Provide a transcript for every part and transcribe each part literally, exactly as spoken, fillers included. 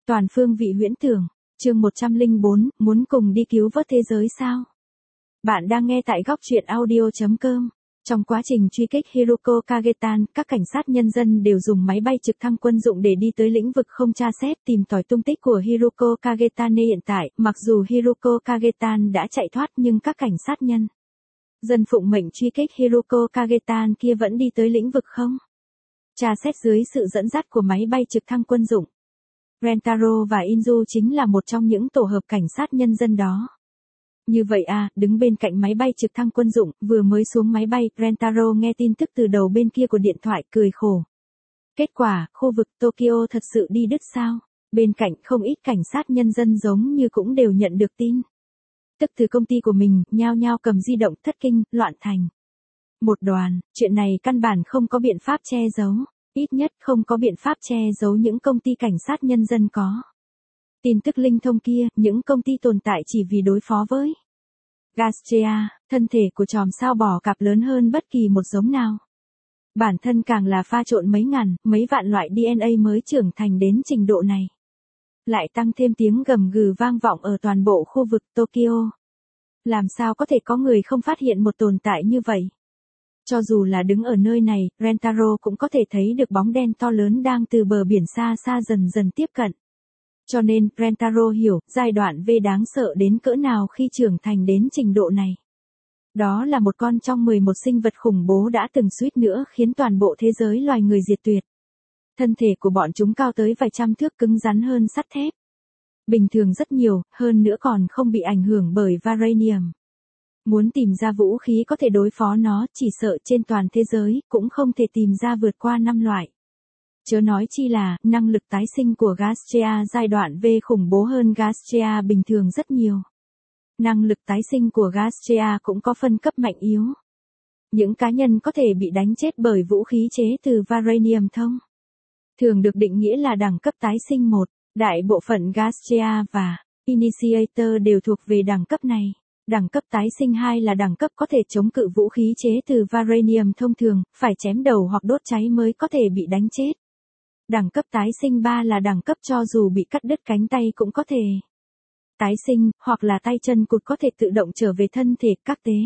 Toàn phương vị huyễn tưởng, chương một trăm lẻ bốn, muốn cùng đi cứu vớt thế giới sao? Bạn đang nghe tại góc truyện audio chấm com. Trong quá trình truy kích Hiruko Kagetan, các cảnh sát nhân dân đều dùng máy bay trực thăng quân dụng để đi tới lĩnh vực không tra xét tìm tòi tung tích của Hiruko Kagetan. Hiện tại, mặc dù Hiruko Kagetan đã chạy thoát nhưng các cảnh sát nhân dân phụng mệnh truy kích Hiruko Kagetan kia vẫn đi tới lĩnh vực không tra xét dưới sự dẫn dắt của máy bay trực thăng quân dụng. Rentaro và Inzu chính là một trong những tổ hợp cảnh sát nhân dân đó. Như vậy à, đứng bên cạnh máy bay trực thăng quân dụng, vừa mới xuống máy bay, Rentaro nghe tin tức từ đầu bên kia của điện thoại, cười khổ. Kết quả, khu vực Tokyo thật sự đi đứt sao? Bên cạnh không ít cảnh sát nhân dân giống như cũng đều nhận được tin tức từ công ty của mình, nhao nhao cầm di động thất kinh, loạn thành một đoàn. Chuyện này căn bản không có biện pháp che giấu. Ít nhất không có biện pháp che giấu những công ty cảnh sát nhân dân có tin tức linh thông kia, những công ty tồn tại chỉ vì đối phó với Gastrea, thân thể của chòm sao bò cạp lớn hơn bất kỳ một giống nào. Bản thân càng là pha trộn mấy ngàn, mấy vạn loại đê en a mới trưởng thành đến trình độ này. Lại tăng thêm tiếng gầm gừ vang vọng ở toàn bộ khu vực Tokyo. Làm sao có thể có người không phát hiện một tồn tại như vậy? Cho dù là đứng ở nơi này, Rentaro cũng có thể thấy được bóng đen to lớn đang từ bờ biển xa xa dần dần tiếp cận. Cho nên, Rentaro hiểu, giai đoạn V đáng sợ đến cỡ nào khi trưởng thành đến trình độ này. Đó là một con trong mười một sinh vật khủng bố đã từng suýt nữa khiến toàn bộ thế giới loài người diệt tuyệt. Thân thể của bọn chúng cao tới vài trăm thước, cứng rắn hơn sắt thép. Bình thường rất nhiều, hơn nữa còn không bị ảnh hưởng bởi Varanium. Muốn tìm ra vũ khí có thể đối phó nó, chỉ sợ trên toàn thế giới, cũng không thể tìm ra vượt qua năm loại. Chớ nói chi là, năng lực tái sinh của Gastrea giai đoạn V khủng bố hơn Gastrea bình thường rất nhiều. Năng lực tái sinh của Gastrea cũng có phân cấp mạnh yếu. Những cá nhân có thể bị đánh chết bởi vũ khí chế từ Varanium thông thường được định nghĩa là đẳng cấp tái sinh một. Đại bộ phận Gastrea và Initiator đều thuộc về đẳng cấp này. Đẳng cấp tái sinh hai là đẳng cấp có thể chống cự vũ khí chế từ Varanium thông thường, phải chém đầu hoặc đốt cháy mới có thể bị đánh chết. Đẳng cấp tái sinh ba là đẳng cấp cho dù bị cắt đứt cánh tay cũng có thể tái sinh, hoặc là tay chân cụt có thể tự động trở về thân thể, các tế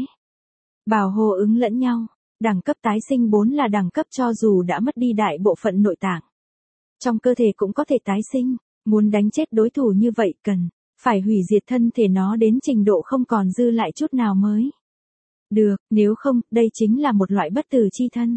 bào hô ứng lẫn nhau. Đẳng cấp tái sinh bốn là đẳng cấp cho dù đã mất đi đại bộ phận nội tạng trong cơ thể cũng có thể tái sinh. Muốn đánh chết đối thủ như vậy cần phải hủy diệt thân thể nó đến trình độ không còn dư lại chút nào mới được, nếu không, đây chính là một loại bất tử chi thân.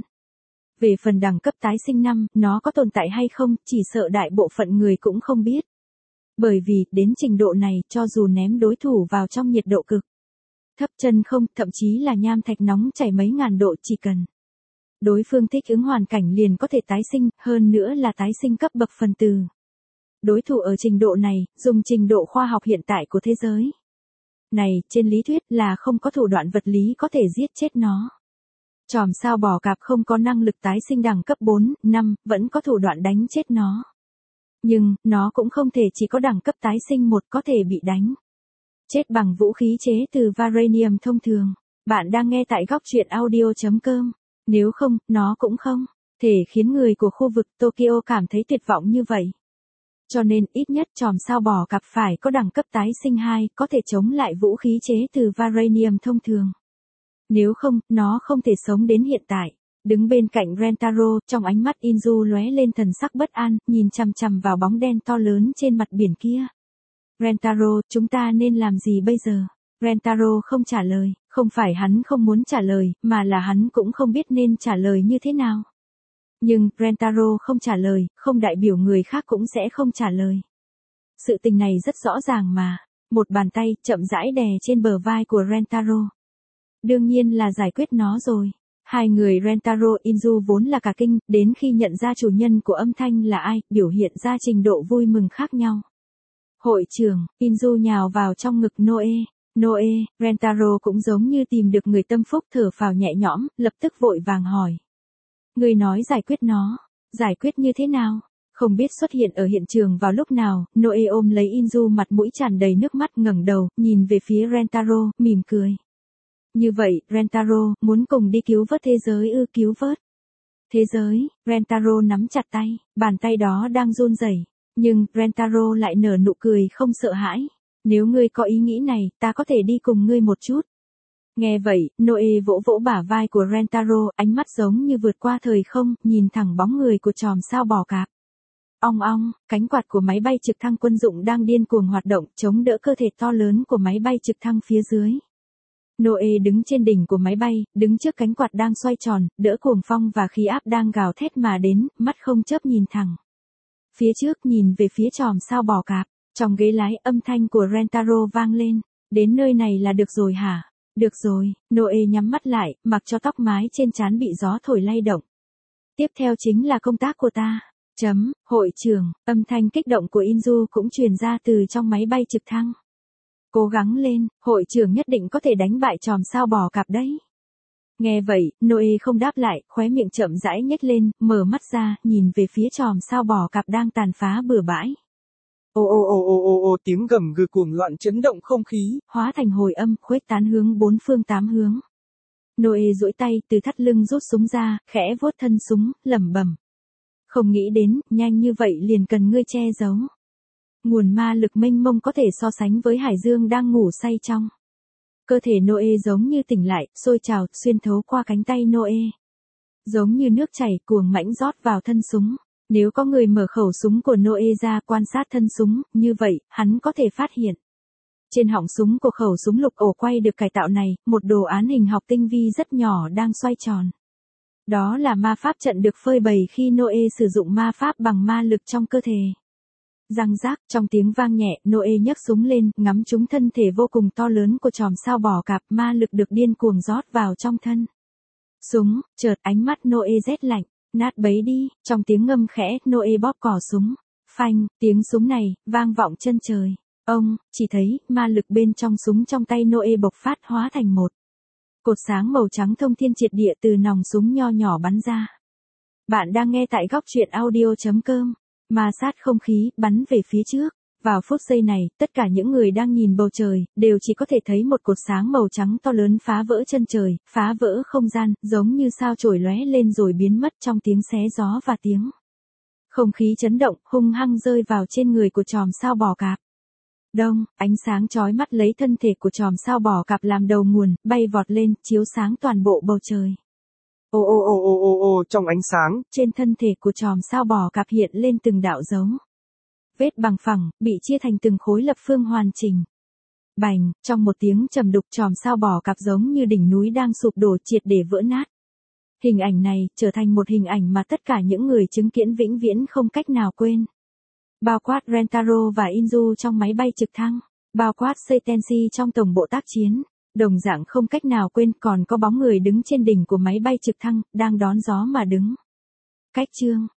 Về phần đẳng cấp tái sinh năm, nó có tồn tại hay không, chỉ sợ đại bộ phận người cũng không biết. Bởi vì, đến trình độ này, cho dù ném đối thủ vào trong nhiệt độ cực thấp chân không, thậm chí là nham thạch nóng chảy mấy ngàn độ, chỉ cần đối phương thích ứng hoàn cảnh liền có thể tái sinh, hơn nữa là tái sinh cấp bậc phần tử. Đối thủ ở trình độ này, dùng trình độ khoa học hiện tại của thế giới này, trên lý thuyết là không có thủ đoạn vật lý có thể giết chết nó. Chòm sao bò cạp không có năng lực tái sinh đẳng cấp bốn, năm, vẫn có thủ đoạn đánh chết nó. Nhưng, nó cũng không thể chỉ có đẳng cấp tái sinh một có thể bị đánh chết bằng vũ khí chế từ Varanium thông thường. Bạn đang nghe tại góc truyện audio chấm com. Nếu không, nó cũng không thể khiến người của khu vực Tokyo cảm thấy tuyệt vọng như vậy. Cho nên, ít nhất chòm sao bò cạp phải có đẳng cấp tái sinh hai, có thể chống lại vũ khí chế từ Varanium thông thường. Nếu không, nó không thể sống đến hiện tại. Đứng bên cạnh Rentaro, trong ánh mắt Inzu lóe lên thần sắc bất an, nhìn chằm chằm vào bóng đen to lớn trên mặt biển kia. Rentaro, chúng ta nên làm gì bây giờ? Rentaro không trả lời, không phải hắn không muốn trả lời, mà là hắn cũng không biết nên trả lời như thế nào. Nhưng, Rentaro không trả lời, không đại biểu người khác cũng sẽ không trả lời. Sự tình này rất rõ ràng mà. Một bàn tay, chậm rãi đè trên bờ vai của Rentaro. Đương nhiên là giải quyết nó rồi. Hai người Rentaro Inzu vốn là cả kinh, đến khi nhận ra chủ nhân của âm thanh là ai, biểu hiện ra trình độ vui mừng khác nhau. Hội trưởng, Inzu nhào vào trong ngực Noe. Noe, Rentaro cũng giống như tìm được người tâm phúc, thở phào nhẹ nhõm, lập tức vội vàng hỏi. Người nói giải quyết nó, giải quyết như thế nào? Không biết xuất hiện ở hiện trường vào lúc nào, Noe ôm lấy Inzu, mặt mũi tràn đầy nước mắt, ngẩng đầu, nhìn về phía Rentaro, mỉm cười. Như vậy, Rentaro, muốn cùng đi cứu vớt thế giới ư? Cứu vớt thế giới? Rentaro nắm chặt tay, bàn tay đó đang run rẩy. Nhưng Rentaro lại nở nụ cười không sợ hãi. Nếu ngươi có ý nghĩ này, ta có thể đi cùng ngươi một chút. Nghe vậy, Noe vỗ vỗ bả vai của Rentaro, ánh mắt giống như vượt qua thời không, nhìn thẳng bóng người của chòm sao bò cạp. Ong ong, cánh quạt của máy bay trực thăng quân dụng đang điên cuồng hoạt động, chống đỡ cơ thể to lớn của máy bay trực thăng phía dưới. Noe đứng trên đỉnh của máy bay, đứng trước cánh quạt đang xoay tròn, đỡ cuồng phong và khí áp đang gào thét mà đến, mắt không chớp nhìn thẳng. Phía trước nhìn về phía chòm sao bò cạp, trong ghế lái âm thanh của Rentaro vang lên. Đến nơi này là được rồi hả? Được rồi, Noe nhắm mắt lại, mặc cho tóc mái trên trán bị gió thổi lay động. Tiếp theo chính là công tác của ta. Chấm, hội trưởng, âm thanh kích động của Inju cũng truyền ra từ trong máy bay trực thăng. Cố gắng lên, hội trưởng nhất định có thể đánh bại chòm sao bò cạp đấy. Nghe vậy, Noe không đáp lại, khóe miệng chậm rãi nhếch lên, mở mắt ra, nhìn về phía chòm sao bò cạp đang tàn phá bừa bãi. Ô ô ô ô ô ô tiếng gầm gừ cuồng loạn chấn động không khí, hóa thành hồi âm, khuếch tán hướng bốn phương tám hướng. Noe duỗi tay từ thắt lưng rút súng ra, khẽ vuốt thân súng, lẩm bẩm. Không nghĩ đến, nhanh như vậy liền cần ngươi che giấu. Nguồn ma lực mênh mông có thể so sánh với hải dương đang ngủ say trong. Cơ thể Noe giống như tỉnh lại, sôi trào, xuyên thấu qua cánh tay Noe. Giống như nước chảy cuồng mãnh rót vào thân súng. Nếu có người mở khẩu súng của Noe ra quan sát thân súng, như vậy, hắn có thể phát hiện. Trên họng súng của khẩu súng lục ổ quay được cải tạo này, một đồ án hình học tinh vi rất nhỏ đang xoay tròn. Đó là ma pháp trận được phơi bày khi Noe sử dụng ma pháp bằng ma lực trong cơ thể. Răng rác, trong tiếng vang nhẹ, Noe nhấc súng lên, ngắm trúng thân thể vô cùng to lớn của chòm sao bò cạp, ma lực được điên cuồng rót vào trong thân. Súng, chợt ánh mắt Noe rét lạnh, nát bấy đi, trong tiếng ngâm khẽ, Noe bóp cò súng. Phanh, tiếng súng này, vang vọng chân trời. Ông, chỉ thấy, ma lực bên trong súng trong tay Noe bộc phát hóa thành một cột sáng màu trắng thông thiên triệt địa từ nòng súng nho nhỏ bắn ra. Bạn đang nghe tại góc truyện audio.com. Ma sát không khí, bắn về phía trước. Vào phút giây này, tất cả những người đang nhìn bầu trời, đều chỉ có thể thấy một cột sáng màu trắng to lớn phá vỡ chân trời, phá vỡ không gian, giống như sao chổi lóe lên rồi biến mất trong tiếng xé gió và tiếng. Không khí chấn động, hung hăng rơi vào trên người của chòm sao bò cạp. Đông, ánh sáng chói mắt lấy thân thể của chòm sao bò cạp làm đầu nguồn, bay vọt lên, chiếu sáng toàn bộ bầu trời. Ô ô ô ô ô ô trong ánh sáng, trên thân thể của chòm sao bò cạp hiện lên từng đạo dấu vết bằng phẳng, bị chia thành từng khối lập phương hoàn chỉnh. Bành, trong một tiếng trầm đục chòm sao bò cạp giống như đỉnh núi đang sụp đổ triệt để vỡ nát. Hình ảnh này trở thành một hình ảnh mà tất cả những người chứng kiến vĩnh viễn không cách nào quên. Bao quát Rentaro và Inju trong máy bay trực thăng, bao quát Seitenshi trong tổng bộ tác chiến, đồng dạng không cách nào quên còn có bóng người đứng trên đỉnh của máy bay trực thăng, đang đón gió mà đứng. Cách chương